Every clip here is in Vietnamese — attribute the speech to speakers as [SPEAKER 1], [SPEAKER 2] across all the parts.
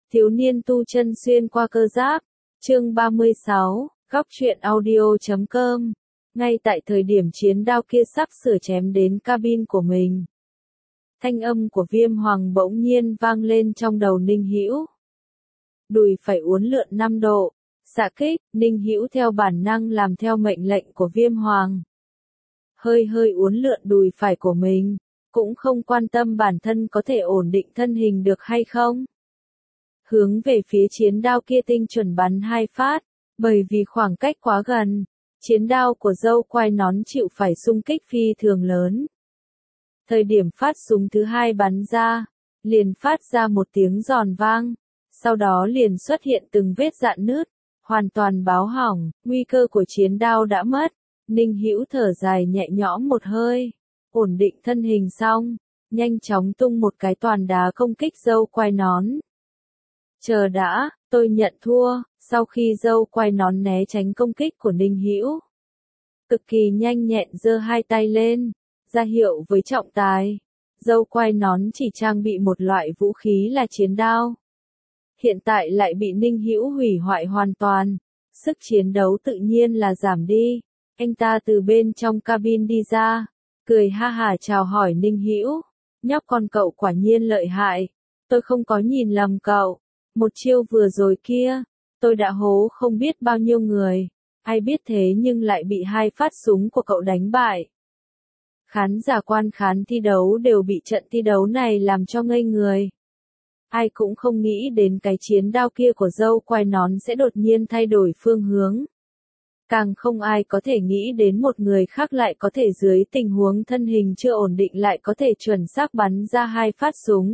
[SPEAKER 1] Thiếu niên tu chân xuyên qua cơ giáp, chương 36, góc truyện audio.com. Ngay tại thời điểm chiến đao kia sắp sửa chém đến cabin của mình, thanh âm của Viêm Hoàng bỗng nhiên vang lên trong đầu Ninh Hữu. Đùi phải uốn lượn 5 độ, xạ kích. Ninh Hữu theo bản năng làm theo mệnh lệnh của Viêm Hoàng. Hơi uốn lượn đùi phải của mình, cũng không quan tâm bản thân có thể ổn định thân hình được hay không. Hướng về phía chiến đao kia tinh chuẩn bắn 2 phát, bởi vì khoảng cách quá gần, chiến đao của dâu quai nón chịu phải xung kích phi thường lớn. Thời điểm phát súng thứ 2 bắn ra, liền phát ra một tiếng giòn vang, sau đó liền xuất hiện từng vết rạn nứt, hoàn toàn báo hỏng, nguy cơ của chiến đao đã mất. Ninh Hữu thở dài nhẹ nhõm một hơi, ổn định thân hình xong, nhanh chóng tung một cái toàn đá công kích dâu quai nón. Chờ đã, tôi nhận thua. Sau khi dâu quai nón né tránh công kích của Ninh Hữu, cực kỳ nhanh nhẹn giơ 2 tay lên, ra hiệu với trọng tài. Dâu quai nón chỉ trang bị một loại vũ khí là chiến đao, hiện tại lại bị Ninh Hữu hủy hoại hoàn toàn, sức chiến đấu tự nhiên là giảm đi. Anh ta từ bên trong cabin đi ra, cười ha hả chào hỏi Ninh Hữu. Nhóc con cậu quả nhiên lợi hại, tôi không có nhìn lầm cậu. Một chiêu vừa rồi kia, tôi đã hố không biết bao nhiêu người, ai biết thế nhưng lại bị 2 phát súng của cậu đánh bại. Khán giả quan khán thi đấu đều bị trận thi đấu này làm cho ngây người. Ai cũng không nghĩ đến cái chiến đao kia của dâu quai nón sẽ đột nhiên thay đổi phương hướng. Càng không ai có thể nghĩ đến một người khác lại có thể dưới tình huống thân hình chưa ổn định lại có thể chuẩn xác bắn ra 2 phát súng.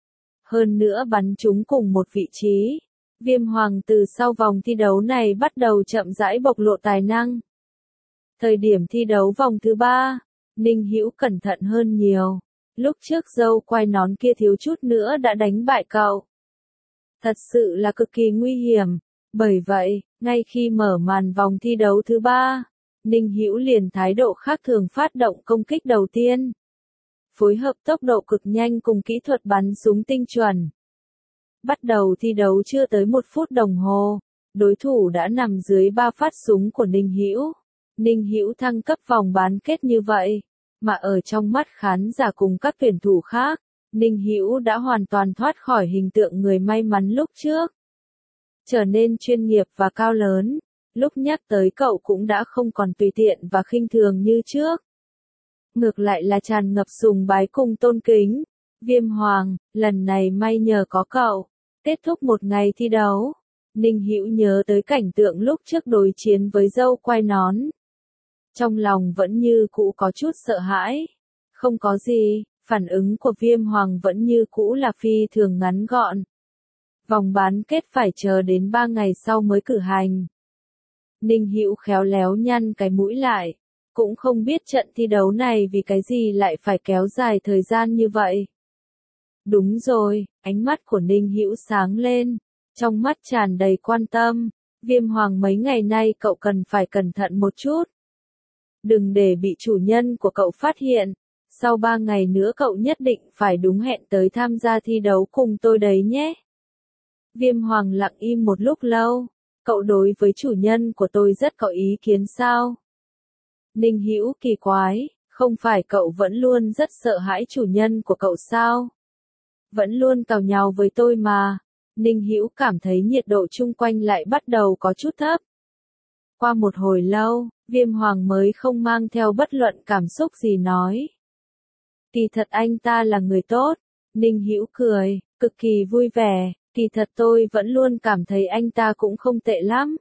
[SPEAKER 1] Hơn nữa bắn chúng cùng một vị trí. Viêm Hoàng từ sau vòng thi đấu này bắt đầu chậm rãi bộc lộ tài năng. Thời điểm thi đấu vòng thứ 3, Ninh Hữu cẩn thận hơn nhiều. Lúc trước dâu quai nón kia thiếu chút nữa đã đánh bại cậu. Thật sự là cực kỳ nguy hiểm. Bởi vậy, ngay khi mở màn vòng thi đấu thứ 3, Ninh Hữu liền thái độ khác thường phát động công kích đầu tiên. Phối hợp tốc độ cực nhanh cùng kỹ thuật bắn súng tinh chuẩn. Bắt đầu thi đấu chưa tới 1 phút đồng hồ, đối thủ đã nằm dưới 3 phát súng của Ninh Hữu. Ninh Hữu thăng cấp vòng bán kết như vậy, mà ở trong mắt khán giả cùng các tuyển thủ khác, Ninh Hữu đã hoàn toàn thoát khỏi hình tượng người may mắn lúc trước. Trở nên chuyên nghiệp và cao lớn, lúc nhắc tới cậu cũng đã không còn tùy tiện và khinh thường như trước. Ngược lại là tràn ngập sùng bái cùng tôn kính. Viêm Hoàng, lần này may nhờ có cậu. Kết thúc một ngày thi đấu, Ninh Hữu nhớ tới cảnh tượng lúc trước đối chiến với dâu quai nón. Trong lòng vẫn như cũ có chút sợ hãi. Không có gì, phản ứng của Viêm Hoàng vẫn như cũ là phi thường ngắn gọn. Vòng bán kết phải chờ đến 3 ngày sau mới cử hành. Ninh Hữu khéo léo nhăn cái mũi lại, cũng không biết trận thi đấu này vì cái gì lại phải kéo dài thời gian như vậy. Đúng rồi, ánh mắt của Ninh Hữu sáng lên, trong mắt tràn đầy quan tâm. Viêm Hoàng mấy ngày nay cậu cần phải cẩn thận một chút. Đừng để bị chủ nhân của cậu phát hiện. Sau 3 ngày nữa cậu nhất định phải đúng hẹn tới tham gia thi đấu cùng tôi đấy nhé. Viêm Hoàng lặng im một lúc lâu. Cậu đối với chủ nhân của tôi rất có ý kiến sao? Ninh Hữu kỳ quái, không phải cậu vẫn luôn rất sợ hãi chủ nhân của cậu sao? Vẫn luôn càu nhàu với tôi mà. Ninh Hữu cảm thấy nhiệt độ chung quanh lại bắt đầu có chút thấp. Qua một hồi lâu, Viêm Hoàng mới không mang theo bất luận cảm xúc gì nói. Kỳ thật anh ta là người tốt. Ninh Hữu cười, cực kỳ vui vẻ. Kỳ thật tôi vẫn luôn cảm thấy anh ta cũng không tệ lắm.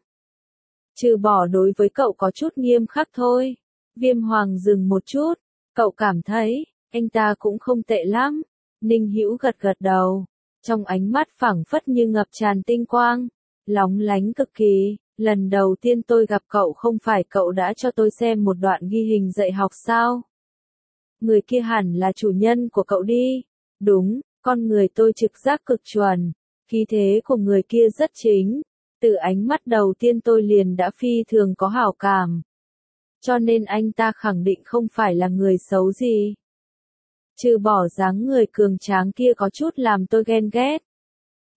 [SPEAKER 1] Trừ bỏ đối với cậu có chút nghiêm khắc thôi. Viêm Hoàng dừng một chút. Cậu cảm thấy, anh ta cũng không tệ lắm. Ninh Hữu gật đầu. Trong ánh mắt phảng phất như ngập tràn tinh quang. Lóng lánh cực kỳ. Lần đầu tiên tôi gặp cậu không phải cậu đã cho tôi xem một đoạn ghi hình dạy học sao? Người kia hẳn là chủ nhân của cậu đi. Đúng, con người tôi trực giác cực chuẩn. Khí thế của người kia rất chính. Từ ánh mắt đầu tiên tôi liền đã phi thường có hảo cảm. Cho nên anh ta khẳng định không phải là người xấu gì. Trừ bỏ dáng người cường tráng kia có chút làm tôi ghen ghét.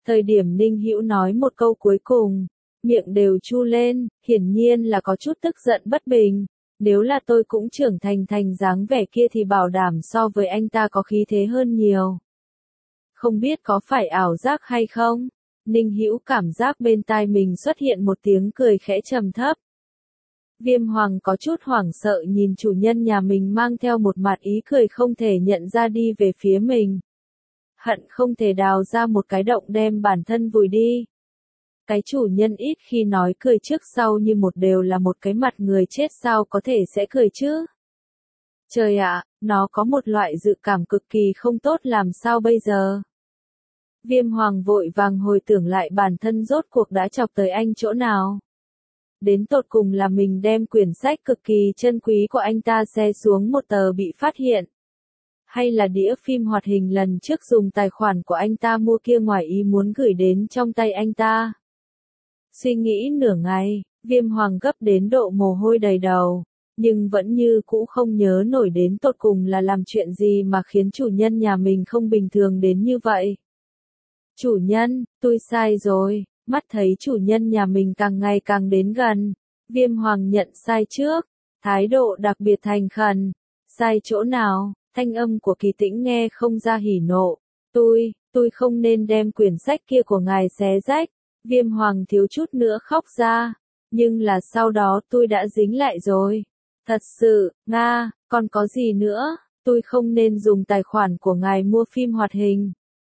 [SPEAKER 1] Thời điểm Ninh Hữu nói một câu cuối cùng, miệng đều chu lên, hiển nhiên là có chút tức giận bất bình. Nếu là tôi cũng trưởng thành dáng vẻ kia thì bảo đảm so với anh ta có khí thế hơn nhiều. Không biết có phải ảo giác hay không? Ninh Hữu cảm giác bên tai mình xuất hiện một tiếng cười khẽ trầm thấp. Viêm Hoàng có chút hoảng sợ nhìn chủ nhân nhà mình mang theo một mặt ý cười không thể nhận ra đi về phía mình. Hận không thể đào ra một cái động đem bản thân vùi đi. Cái chủ nhân ít khi nói cười trước sau như một đều là một cái mặt người chết sao có thể sẽ cười chứ. Trời ạ, nó có một loại dự cảm cực kỳ không tốt làm sao bây giờ. Viêm Hoàng vội vàng hồi tưởng lại bản thân rốt cuộc đã chọc tới anh chỗ nào. Đến tột cùng là mình đem quyển sách cực kỳ chân quý của anh ta xé xuống một tờ bị phát hiện. Hay là đĩa phim hoạt hình lần trước dùng tài khoản của anh ta mua kia ngoài ý muốn gửi đến trong tay anh ta. Suy nghĩ nửa ngày, Viêm Hoàng gấp đến độ mồ hôi đầy đầu, nhưng vẫn như cũ không nhớ nổi đến tột cùng là làm chuyện gì mà khiến chủ nhân nhà mình không bình thường đến như vậy. Chủ nhân, tôi sai rồi, mắt thấy chủ nhân nhà mình càng ngày càng đến gần, Viêm Hoàng nhận sai trước, thái độ đặc biệt thành khẩn. Sai chỗ nào? Thanh âm của Kỳ Tĩnh nghe không ra hỉ nộ. Tôi không nên đem quyển sách kia của ngài xé rách. Viêm Hoàng thiếu chút nữa khóc ra. Nhưng là sau đó tôi đã dính lại rồi. Thật sự, Nga, còn có gì nữa? Tôi không nên dùng tài khoản của ngài mua phim hoạt hình.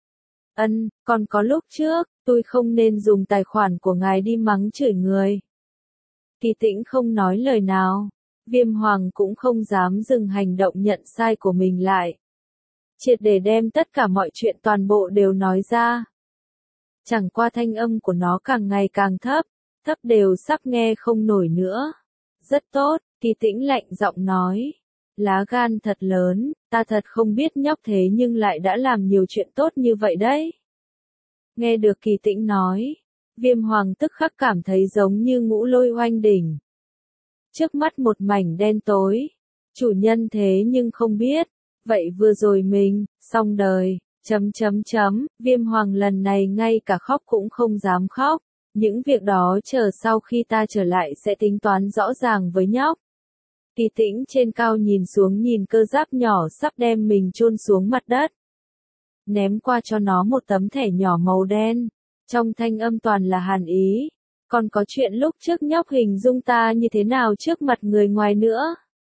[SPEAKER 1] Còn có lúc trước, tôi không nên dùng tài khoản của ngài đi mắng chửi người. Kỳ Tĩnh không nói lời nào. Viêm Hoàng cũng không dám dừng hành động nhận sai của mình lại. Triệt để đem tất cả mọi chuyện toàn bộ đều nói ra. Chẳng qua thanh âm của nó càng ngày càng thấp đều sắp nghe không nổi nữa. Rất tốt, Kỳ Tĩnh lạnh giọng nói. Lá gan thật lớn, ta thật không biết nhóc thế nhưng lại đã làm nhiều chuyện tốt như vậy đấy. Nghe được Kỳ Tĩnh nói, Viêm Hoàng tức khắc cảm thấy giống như ngũ lôi oanh đỉnh. Trước mắt một mảnh đen tối, chủ nhân thế nhưng không biết, vậy vừa rồi mình, xong đời, Viêm Hoàng lần này ngay cả khóc cũng không dám khóc, những việc đó chờ sau khi ta trở lại sẽ tính toán rõ ràng với nhóc. Kỳ Tĩnh trên cao nhìn xuống nhìn cơ giáp nhỏ sắp đem mình chôn xuống mặt đất. Ném qua cho nó một tấm thẻ nhỏ màu đen, trong thanh âm toàn là hàn ý. Còn có chuyện lúc trước nhóc hình dung ta như thế nào trước mặt người ngoài nữa.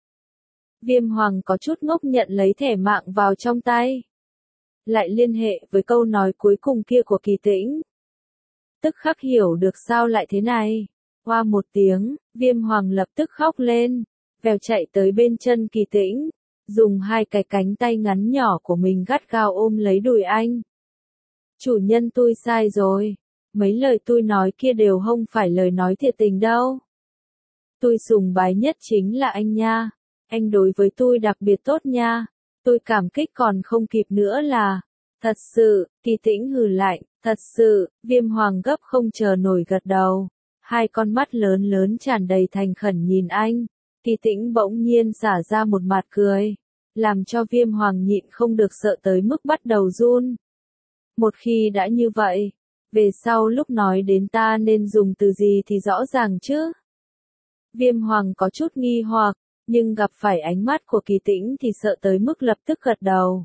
[SPEAKER 1] Viêm Hoàng có chút ngốc nhận lấy thẻ mạng vào trong tay. Lại liên hệ với câu nói cuối cùng kia của Kỳ Tĩnh. Tức khắc hiểu được sao lại thế này. Qua một tiếng, Viêm Hoàng lập tức khóc lên, vèo chạy tới bên chân Kỳ Tĩnh, dùng hai cái cánh tay ngắn nhỏ của mình gắt gao ôm lấy đùi anh. Chủ nhân tôi sai rồi. Mấy lời tôi nói kia đều không phải lời nói thiệt tình đâu. Tôi sùng bái nhất chính là anh nha. Anh đối với tôi đặc biệt tốt nha. Tôi cảm kích còn không kịp nữa là. Thật sự, Kỳ Tĩnh hừ lạnh, thật sự, Viêm Hoàng gấp không chờ nổi gật đầu. Hai con mắt lớn lớn tràn đầy thành khẩn nhìn anh. Kỳ Tĩnh bỗng nhiên xả ra một mặt cười. Làm cho Viêm Hoàng nhịn không được sợ tới mức bắt đầu run. Một khi đã như vậy, về sau lúc nói đến ta nên dùng từ gì thì rõ ràng chứ. Viêm Hoàng có chút nghi hoặc, nhưng gặp phải ánh mắt của Kỳ Tĩnh thì sợ tới mức lập tức gật đầu.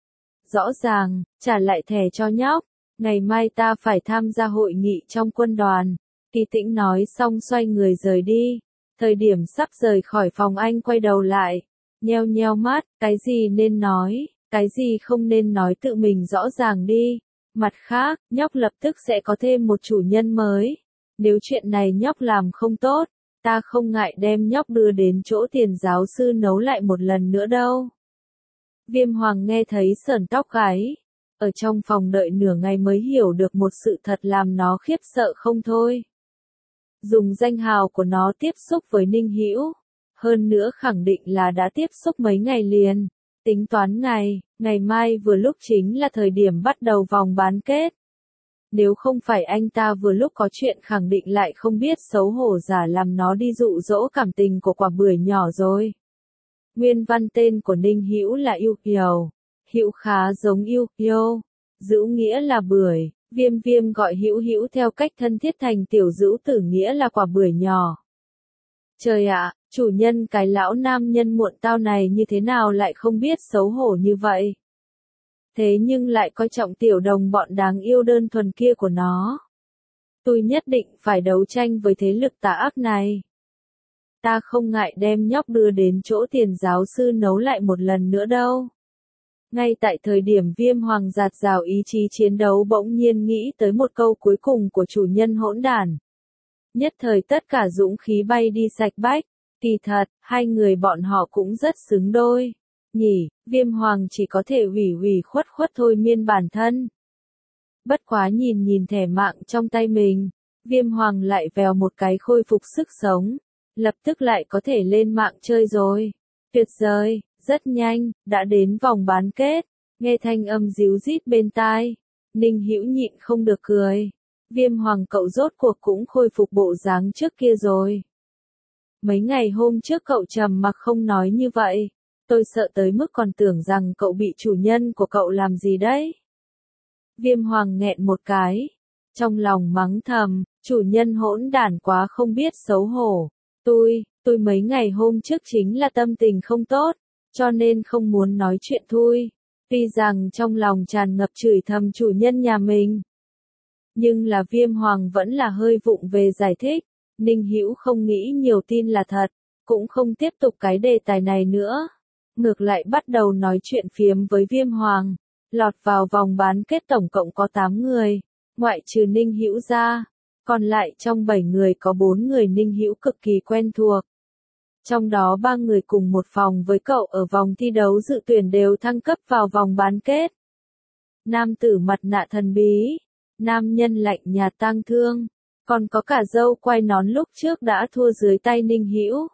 [SPEAKER 1] Rõ ràng, trả lại thẻ cho nhóc, ngày mai ta phải tham gia hội nghị trong quân đoàn. Kỳ Tĩnh nói xong xoay người rời đi. Thời điểm sắp rời khỏi phòng anh quay đầu lại, nheo nheo mắt, cái gì nên nói, cái gì không nên nói tự mình rõ ràng đi. Mặt khác, nhóc lập tức sẽ có thêm một chủ nhân mới. Nếu chuyện này nhóc làm không tốt, ta không ngại đem nhóc đưa đến chỗ tiền giáo sư nấu lại một lần nữa đâu. Viêm Hoàng nghe thấy sởn tóc gáy. Ở trong phòng đợi nửa ngày mới hiểu được một sự thật làm nó khiếp sợ không thôi. Dùng danh hào của nó tiếp xúc với Ninh Hữu. Hơn nữa khẳng định là đã tiếp xúc mấy ngày liền. Tính toán ngày mai vừa lúc chính là thời điểm bắt đầu vòng bán kết. Nếu không phải anh ta vừa lúc có chuyện khẳng định lại không biết xấu hổ giả làm nó đi dụ dỗ cảm tình của quả bưởi nhỏ rồi. Nguyên văn tên của Ninh Hữu là Yêu Kiều. Hữu khá giống Yêu Kiều. Dữu nghĩa là bưởi, Viêm Viêm gọi Hữu Hữu theo cách thân thiết thành tiểu dữ tử, nghĩa là quả bưởi nhỏ. Trời ạ, chủ nhân cái lão nam nhân muộn tao này như thế nào lại không biết xấu hổ như vậy. Thế nhưng lại coi trọng tiểu đồng bọn đáng yêu đơn thuần kia của nó. Tôi nhất định phải đấu tranh với thế lực tà ác này. Ta không ngại đem nhóc đưa đến chỗ tiền giáo sư nấu lại một lần nữa đâu. Ngay tại thời điểm Viêm Hoàng dạt dào ý chí chiến đấu bỗng nhiên nghĩ tới một câu cuối cùng của chủ nhân hỗn đản. Nhất thời tất cả dũng khí bay đi sạch bách. Kỳ thật, hai người bọn họ cũng rất xứng đôi. Nhỉ, Viêm Hoàng chỉ có thể ủy khuất thôi miên bản thân. Bất quá nhìn thẻ mạng trong tay mình, Viêm Hoàng lại vèo một cái khôi phục sức sống. Lập tức lại có thể lên mạng chơi rồi. Tuyệt vời, rất nhanh, đã đến vòng bán kết. Nghe thanh âm ríu rít bên tai, Ninh Hữu nhịn không được cười. Viêm Hoàng cậu rốt cuộc cũng khôi phục bộ dáng trước kia rồi. Mấy ngày hôm trước cậu trầm mặc không nói như vậy. Tôi sợ tới mức còn tưởng rằng cậu bị chủ nhân của cậu làm gì đấy. Viêm Hoàng nghẹn một cái. Trong lòng mắng thầm, chủ nhân hỗn đản quá không biết xấu hổ. Tôi mấy ngày hôm trước chính là tâm tình không tốt, cho nên không muốn nói chuyện thôi. Tuy rằng trong lòng tràn ngập chửi thầm chủ nhân nhà mình. Nhưng là Viêm Hoàng vẫn là hơi vụng về giải thích. Ninh Hữu không nghĩ nhiều, tin là thật, cũng không tiếp tục cái đề tài này nữa. Ngược lại bắt đầu nói chuyện phiếm với Viêm Hoàng. Lọt vào vòng bán kết tổng cộng có 8 người, ngoại trừ Ninh Hữu ra. Còn lại trong 7 người có 4 người Ninh Hữu cực kỳ quen thuộc. Trong đó 3 người cùng một phòng với cậu ở vòng thi đấu dự tuyển đều thăng cấp vào vòng bán kết. Nam tử mặt nạ thần bí, nam nhân lạnh nhạt tang thương, còn có cả dâu quai nón lúc trước đã thua dưới tay Ninh Hữu.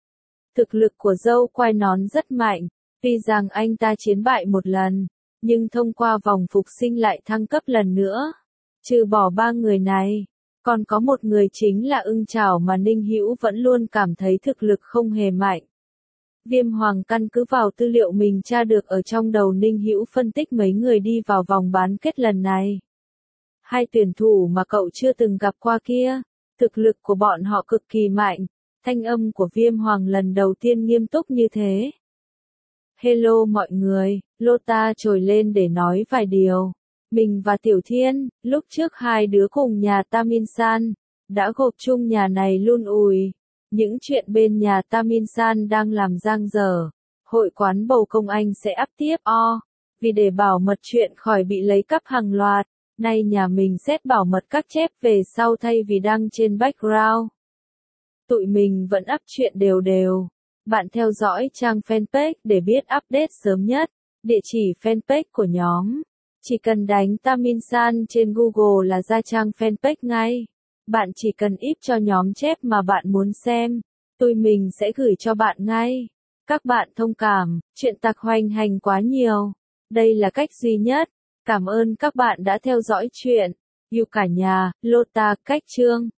[SPEAKER 1] Thực lực của dâu quai nón rất mạnh, tuy rằng anh ta chiến bại một lần, nhưng thông qua vòng phục sinh lại thăng cấp lần nữa. Trừ bỏ 3 người này, còn có một người chính là Ưng Chảo mà Ninh Hữu vẫn luôn cảm thấy thực lực không hề mạnh. Viêm Hoàng căn cứ vào tư liệu mình tra được ở trong đầu Ninh Hữu phân tích mấy người đi vào vòng bán kết lần này. Hai tuyển thủ mà cậu chưa từng gặp qua kia, thực lực của bọn họ cực kỳ mạnh. Thanh âm của Viêm Hoàng lần đầu tiên nghiêm túc như thế. Hello mọi người, Lota trồi lên để nói vài điều. Mình và Tiểu Thiên, lúc trước hai đứa cùng nhà Taminsan, đã gộp chung nhà này luôn ùi. Những chuyện bên nhà Taminsan đang làm dang dở, hội quán bầu công anh sẽ up tiếp vì để bảo mật chuyện khỏi bị lấy cắp hàng loạt, nay nhà mình xét bảo mật các chép về sau thay vì đăng trên background. Tụi mình vẫn up chuyện đều. Bạn theo dõi trang fanpage để biết update sớm nhất. Địa chỉ fanpage của nhóm. Chỉ cần đánh Taminsan trên Google là ra trang fanpage ngay. Bạn chỉ cần íp cho nhóm chép mà bạn muốn xem. Tụi mình sẽ gửi cho bạn ngay. Các bạn thông cảm, chuyện tặc hoành hành quá nhiều. Đây là cách duy nhất. Cảm ơn các bạn đã theo dõi chuyện. Yêu cả nhà, Lota, cách chương.